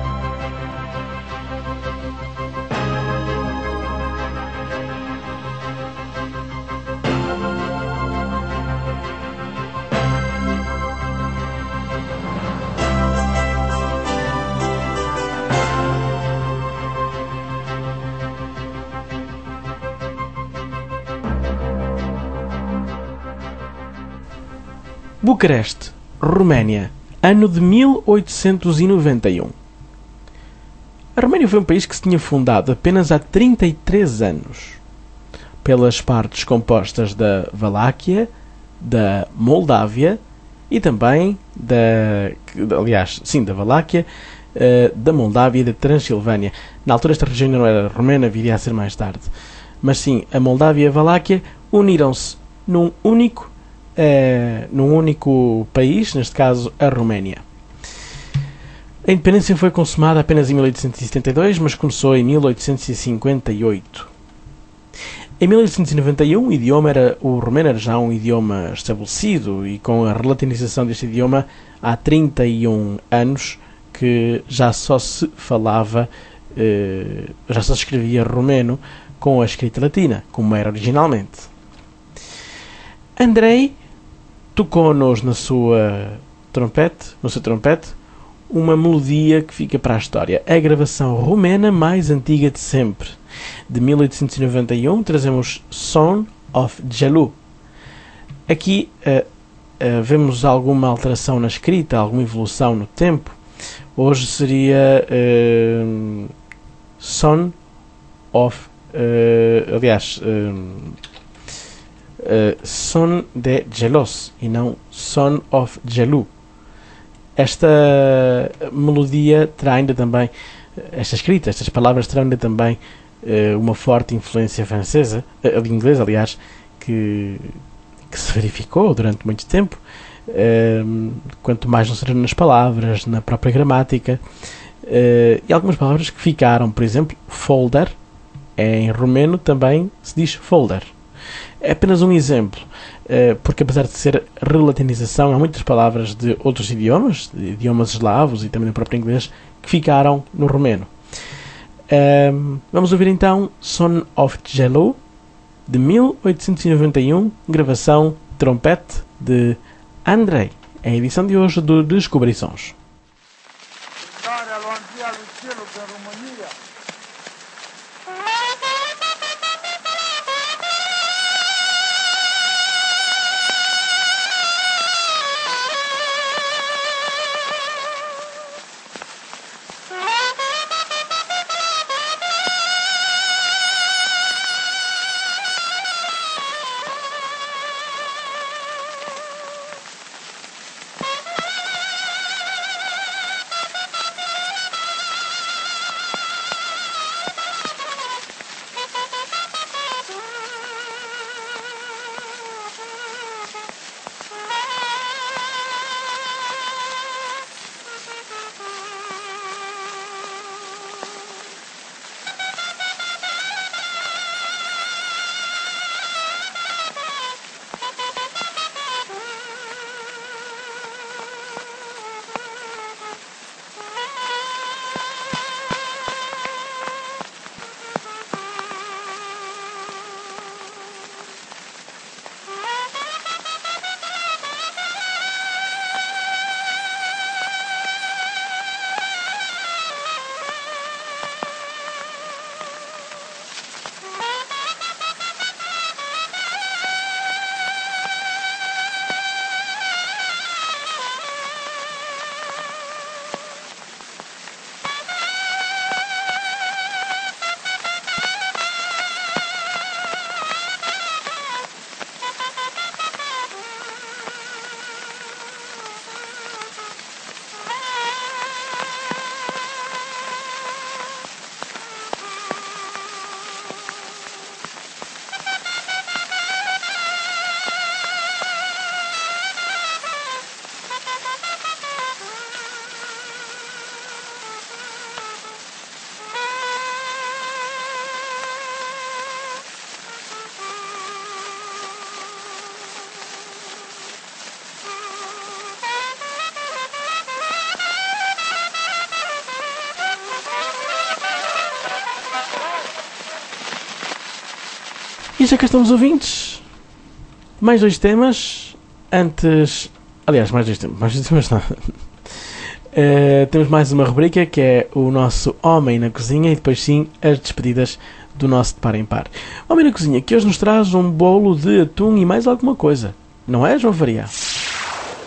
Bucareste, Roménia, ano de mil oitocentos e noventa e um. A Roménia foi um país que se tinha fundado apenas há trinta e três anos, pelas partes compostas da Valáquia, da Moldávia e também da, aliás, sim, da Valáquia, uh, da Moldávia e da Transilvânia. Na altura esta região não era romena, viria a ser mais tarde. Mas sim, a Moldávia e a Valáquia uniram-se num único, uh, num único país, neste caso a Roménia. A independência foi consumada apenas em mil oitocentos e setenta e dois, mas começou em mil oitocentos e cinquenta e oito. Em mil oitocentos e noventa e um, o idioma era, o romeno era já um idioma estabelecido, e com a relatinização deste idioma há trinta e um anos que já só se falava, eh, já só se escrevia romeno com a escrita latina, como era originalmente. Andrei tocou-nos na sua trompete, no seu trompete, uma melodia que fica para a história. A gravação romena mais antiga de sempre. De mil oitocentos e noventa e um trazemos Son of Jelou. Aqui uh, uh, vemos alguma alteração na escrita, alguma evolução no tempo. Hoje seria uh, Son of... Uh, aliás... Uh, uh, Son de Jelos e não Son of Jelou. Esta melodia terá ainda também, esta escrita, estas palavras terão ainda também uh, uma forte influência francesa, uh, inglesa, aliás, que, que se verificou durante muito tempo, uh, quanto mais não será nas palavras, na própria gramática, uh, e algumas palavras que ficaram, por exemplo, folder, em romeno também se diz folder. É apenas um exemplo, porque apesar de ser relatinização, há muitas palavras de outros idiomas, de idiomas eslavos e também do próprio inglês, que ficaram no romeno. Um, vamos ouvir então Son of Jelou, de mil oitocentos e noventa e um, gravação trompete de Andrei, é a edição de hoje do Descobrições. E já cá estamos, ouvintes. Mais dois temas. Antes... Aliás, mais dois temas. Mais dois temas não. Uh, temos mais uma rubrica que é o nosso Homem na Cozinha e depois sim as despedidas do nosso de par em par. Homem na Cozinha, que hoje nos traz um bolo de atum e mais alguma coisa. Não é, João Faria?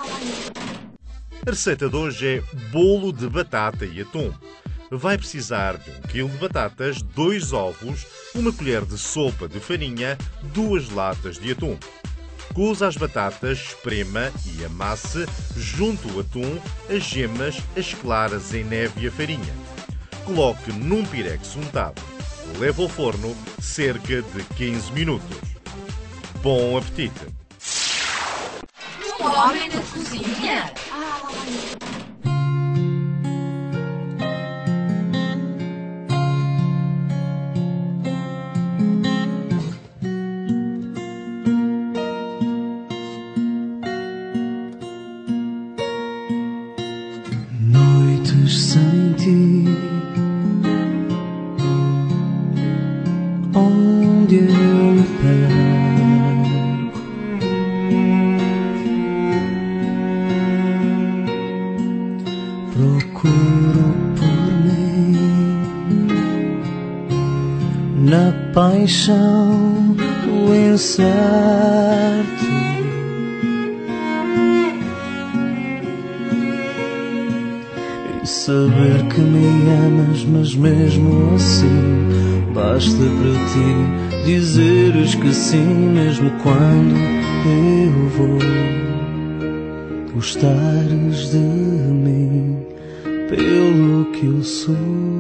A receita de hoje é bolo de batata e atum. Vai precisar de um quilo de batatas, dois ovos, uma colher de sopa de farinha, duas latas de atum. Coza as batatas, esprema e amasse, junto o atum, as gemas, as claras em neve e a farinha. Coloque num pirex untado. Leve ao forno cerca de quinze minutos. Bom apetite! Um homem na cozinha. Noites sem ti, onde eu me perco, procuro por mim na paixão do incerto. Saber que me amas, mas mesmo assim basta para ti dizeres que sim, mesmo quando eu vou. Gostares de mim pelo que eu sou.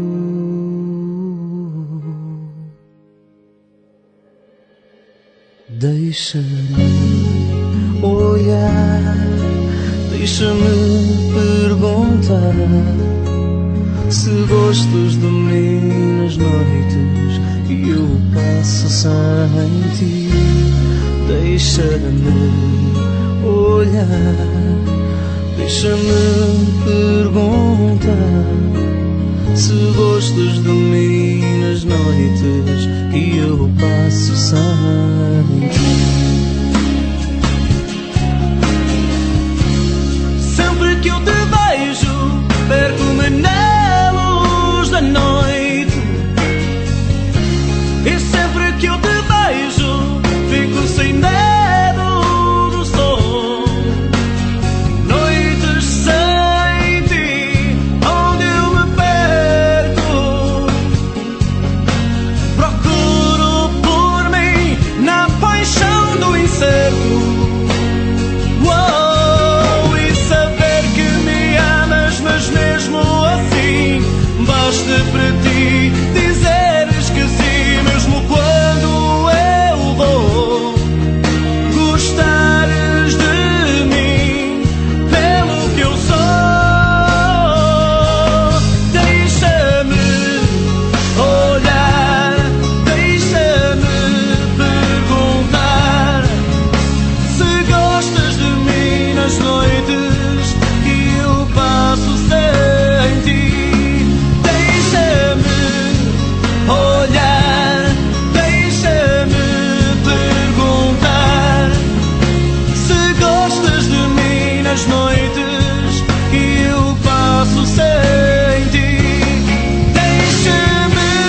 Deixa-me olhar, deixa-me perguntar se gostas de mim nas noites que eu passo sem ti. Deixa-me olhar, deixa-me perguntar se gostas de mim nas noites que eu passo sem ti. Sempre que eu te vejo, perco-me na luz da noite. E sempre que eu te vejo, fico sem medo do sol. Noites sem ti, onde eu me perco. Procuro por mim na paixão do incerto. Uou, e saber que me amas, mas mesmo assim basta para ti dizeres que sim, mesmo quando eu vou. Gostares de mim pelo que eu sou. Deixa-me olhar, deixa-me perguntar se gostas de mim nas noites que eu passo sem ti. Deixa-me olhar, deixa-me perguntar se gostas de mim nas noites que eu passo sem ti. Deixa-me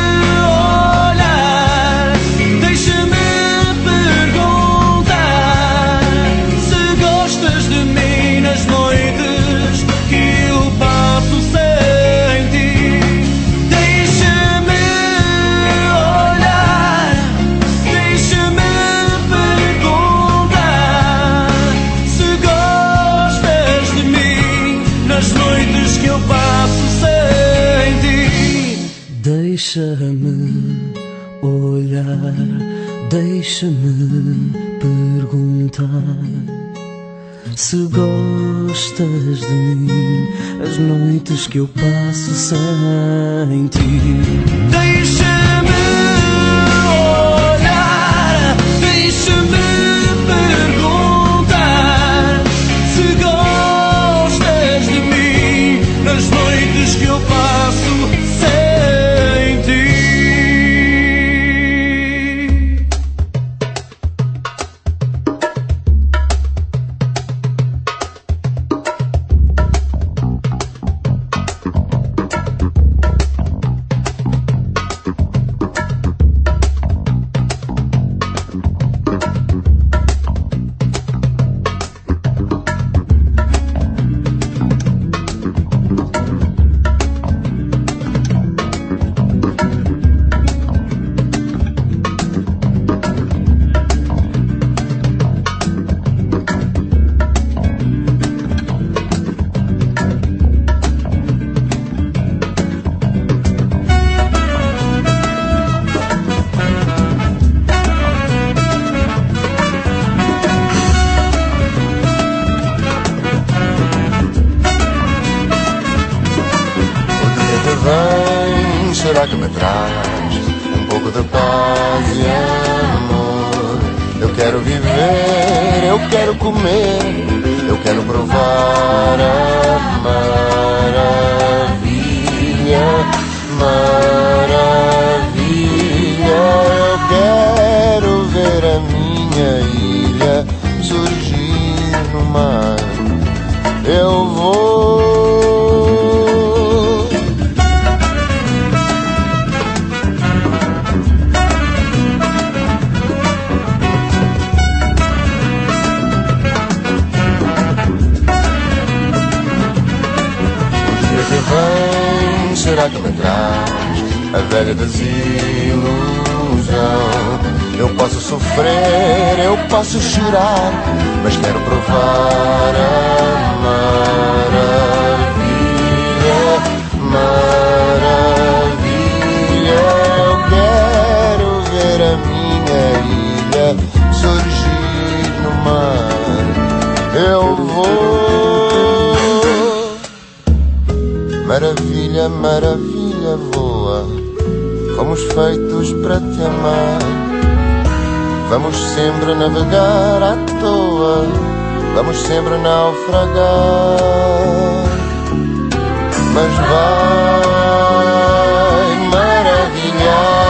olhar, deixa-me perguntar se gostas de mim nas noites que eu passo sem ti. Deixa-me olhar, deixa-me perguntar se gostas de mim nas noites que eu passo sem ti. Deixa-me olhar, deixa-me perguntar se gostas de mim as noites que eu passo sem ti. Deixa-me olhar, deixa-me perguntar se gostas de mim nas noites que eu passo sem ti. será que me traz um pouco de paz e amor? Eu quero viver, eu quero comer, eu quero provar a maravilha, maravilha. Eu quero ver a minha ilha surgir no mar. Eu vou. Vem, será que me traz a velha desilusão? Eu posso sofrer, eu posso chorar, mas quero provar a maravilha, maravilha. Eu quero ver a minha ilha surgir no mar. Eu vou. Maravilha, maravilha, voa. Fomos feitos para te amar. Vamos sempre navegar à toa. Vamos sempre naufragar. Mas vai maravilhar.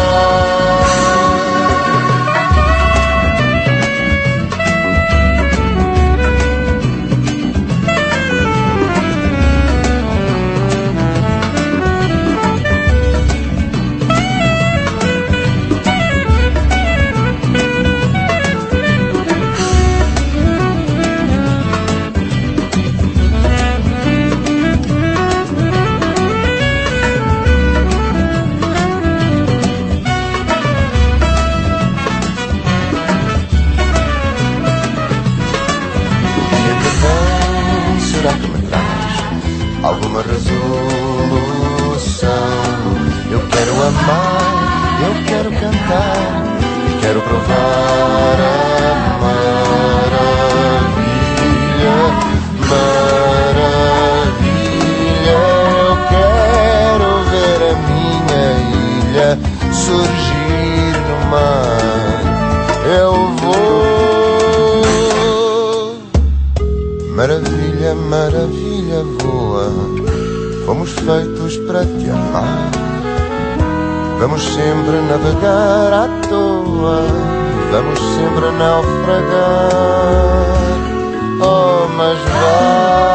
Alguma resolução? Eu quero amar, eu quero cantar e quero provar a maravilha, maravilha. Eu quero ver a minha ilha surgir no mar. Eu vou. Maravilha, maravilha, voa. Fomos feitos para te amar. Vamos sempre navegar à toa. Vamos sempre naufragar. Oh, mas vai